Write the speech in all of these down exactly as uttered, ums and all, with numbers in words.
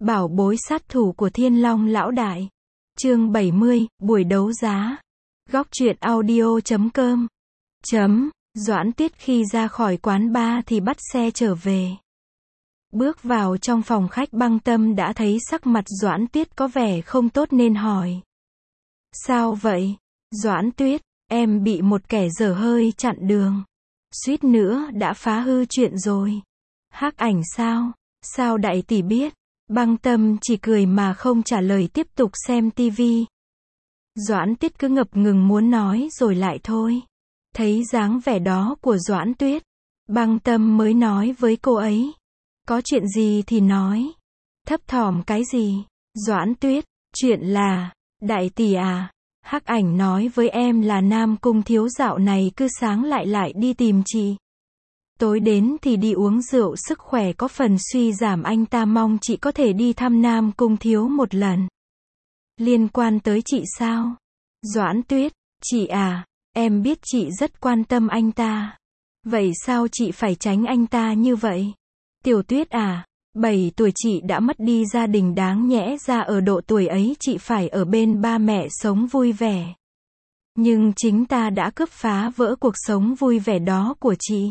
Bảo bối sát thủ của Thiên Long lão đại. Chương bảy mươi, buổi đấu giá. Góc truyện audio chấm com. Chấm, Doãn Tuyết khi ra khỏi quán bar thì bắt xe trở về. Bước vào trong phòng khách Băng Tâm đã thấy sắc mặt Doãn Tuyết có vẻ không tốt nên hỏi. Sao vậy? Doãn Tuyết, em bị một kẻ dở hơi chặn đường. Suýt nữa đã phá hư chuyện rồi. Hắc Ảnh sao? Sao đại tỷ biết? Băng Tâm chỉ cười mà không trả lời, tiếp tục xem tivi. Doãn Tuyết cứ ngập ngừng muốn nói rồi lại thôi. Thấy dáng vẻ đó của Doãn Tuyết, Băng Tâm mới nói với cô ấy. Có chuyện gì thì nói. Thấp thỏm cái gì? Doãn Tuyết, chuyện là, đại tỷ à, Hắc Ảnh nói với em là Nam Cung thiếu dạo này cứ sáng lại lại đi tìm chị. Tối đến thì đi uống rượu, sức khỏe có phần suy giảm, anh ta mong chị có thể đi thăm Nam Cung thiếu một lần. Liên quan tới chị sao? Doãn Tuyết, chị à, em biết chị rất quan tâm anh ta. Vậy sao chị phải tránh anh ta như vậy? Tiểu Tuyết à, bảy tuổi chị đã mất đi gia đình, đáng nhẽ ra ở độ tuổi ấy chị phải ở bên ba mẹ sống vui vẻ. Nhưng chính ta đã cướp phá vỡ cuộc sống vui vẻ đó của chị.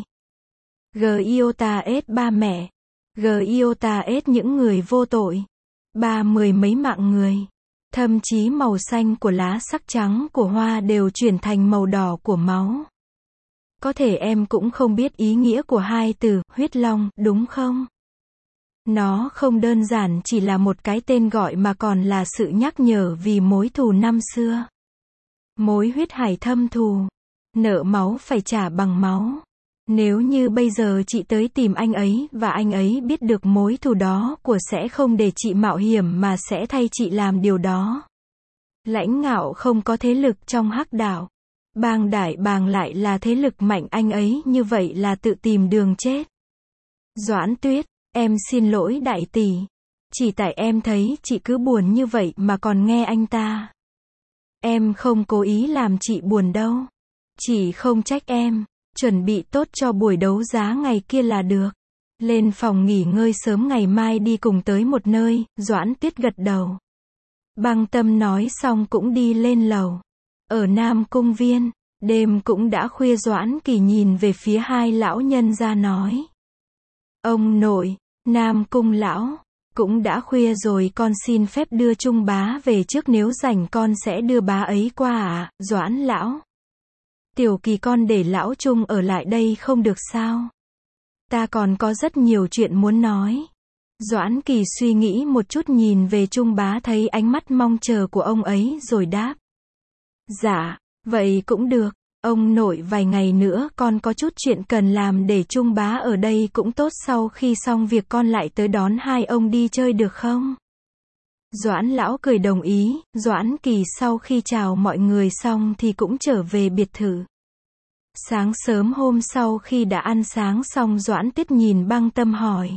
Giota ết ba mẹ. Giota ết những người vô tội. Ba mười mấy mạng người. Thậm chí màu xanh của lá, sắc trắng của hoa đều chuyển thành màu đỏ của máu. Có thể em cũng không biết ý nghĩa của hai từ huyết long, đúng không? Nó không đơn giản chỉ là một cái tên gọi mà còn là sự nhắc nhở vì mối thù năm xưa. Mối huyết hải thâm thù. Nợ máu phải trả bằng máu. Nếu như bây giờ chị tới tìm anh ấy và anh ấy biết được mối thù đó của, sẽ không để chị mạo hiểm mà sẽ thay chị làm điều đó. Lãnh Ngạo không có thế lực trong Hắc đạo. Bang Đại Bàng lại là thế lực mạnh, anh ấy như vậy là tự tìm đường chết. Doãn Tuyết, em xin lỗi đại tỷ. Chỉ tại em thấy chị cứ buồn như vậy mà còn nghe anh ta. Em không cố ý làm chị buồn đâu. Chị không trách em. Chuẩn bị tốt cho buổi đấu giá ngày kia là được. Lên phòng nghỉ ngơi sớm, ngày mai đi cùng tới một nơi. Doãn Tuyết gật đầu. Băng Tâm nói xong cũng đi lên lầu. Ở Nam Cung viên, đêm cũng đã khuya, Doãn Kỳ nhìn về phía hai lão nhân ra nói. Ông nội, Nam Cung lão, cũng đã khuya rồi, con xin phép đưa Trung bá về trước, nếu rảnh con sẽ đưa bá ấy qua ạ. À? Doãn lão. Tiểu Kỳ, con để lão Trung ở lại đây không được sao? Ta còn có rất nhiều chuyện muốn nói. Doãn Kỳ suy nghĩ một chút, nhìn về Trung bá thấy ánh mắt mong chờ của ông ấy rồi đáp. Dạ, vậy cũng được. Ông nội, vài ngày nữa con có chút chuyện cần làm, để Trung bá ở đây cũng tốt, sau khi xong việc con lại tới đón hai ông đi chơi được không? Doãn lão cười đồng ý. Doãn Kỳ sau khi chào mọi người xong thì cũng trở về biệt thự. Sáng sớm hôm sau khi đã ăn sáng xong, Doãn Tuyết nhìn Băng Tâm hỏi.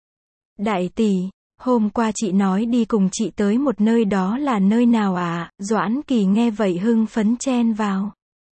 Đại tỷ, hôm qua chị nói đi cùng chị tới một nơi, đó là nơi nào ạ? À? Doãn Kỳ nghe vậy hưng phấn chen vào.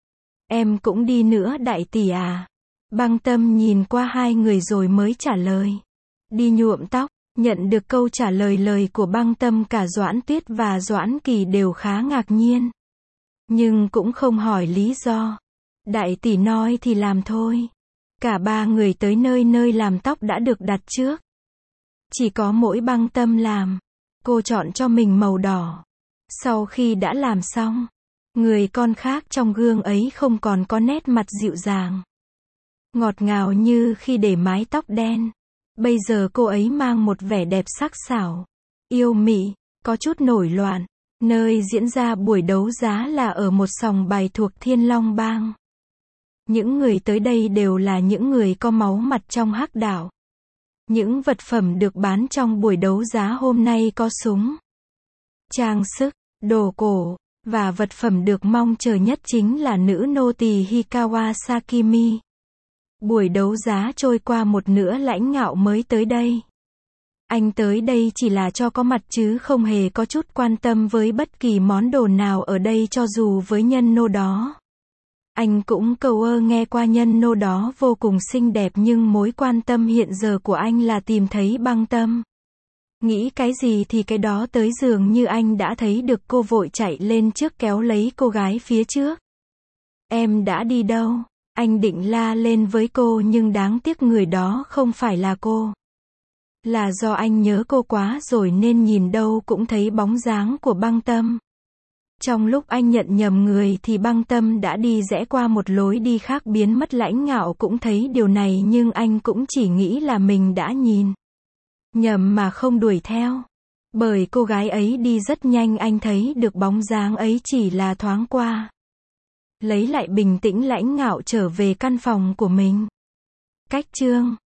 Em cũng đi nữa đại tỷ à? Băng Tâm nhìn qua hai người rồi mới trả lời. Đi nhuộm tóc. Nhận được câu trả lời lời của Băng Tâm, cả Doãn Tuyết và Doãn Kỳ đều khá ngạc nhiên. Nhưng cũng không hỏi lý do. Đại tỷ nói thì làm thôi. Cả ba người tới nơi nơi làm tóc đã được đặt trước. Chỉ có mỗi Băng Tâm làm. Cô chọn cho mình màu đỏ. Sau khi đã làm xong, người con khác trong gương ấy không còn có nét mặt dịu dàng, ngọt ngào như khi để mái tóc đen. Bây giờ cô ấy mang một vẻ đẹp sắc sảo, yêu mị, có chút nổi loạn. Nơi diễn ra buổi đấu giá là ở một sòng bài thuộc Thiên Long bang. Những người tới đây đều là những người có máu mặt trong Hắc đạo. Những vật phẩm được bán trong buổi đấu giá hôm nay có súng, trang sức, đồ cổ, và vật phẩm được mong chờ nhất chính là nữ nô tỳ Hikawa Sakimi. Buổi đấu giá trôi qua một nửa, Lãnh Ngạo mới tới đây. Anh tới đây chỉ là cho có mặt chứ không hề có chút quan tâm với bất kỳ món đồ nào ở đây, cho dù với nhân nô đó. Anh cũng cầu ơ nghe qua nhân nô đó vô cùng xinh đẹp, nhưng mối quan tâm hiện giờ của anh là tìm thấy Băng Tâm. Nghĩ cái gì thì cái đó tới, dường như anh đã thấy được cô vội chạy lên trước kéo lấy cô gái phía trước. Em đã đi đâu? Anh định la lên với cô nhưng đáng tiếc người đó không phải là cô. Là do anh nhớ cô quá rồi nên nhìn đâu cũng thấy bóng dáng của Băng Tâm. Trong lúc anh nhận nhầm người thì Băng Tâm đã đi rẽ qua một lối đi khác biến mất. Lãnh Ngạo cũng thấy điều này nhưng anh cũng chỉ nghĩ là mình đã nhìn nhầm mà không đuổi theo. Bởi cô gái ấy đi rất nhanh, anh thấy được bóng dáng ấy chỉ là thoáng qua. Lấy lại bình tĩnh, Lãnh Ngạo trở về căn phòng của mình. Cách chương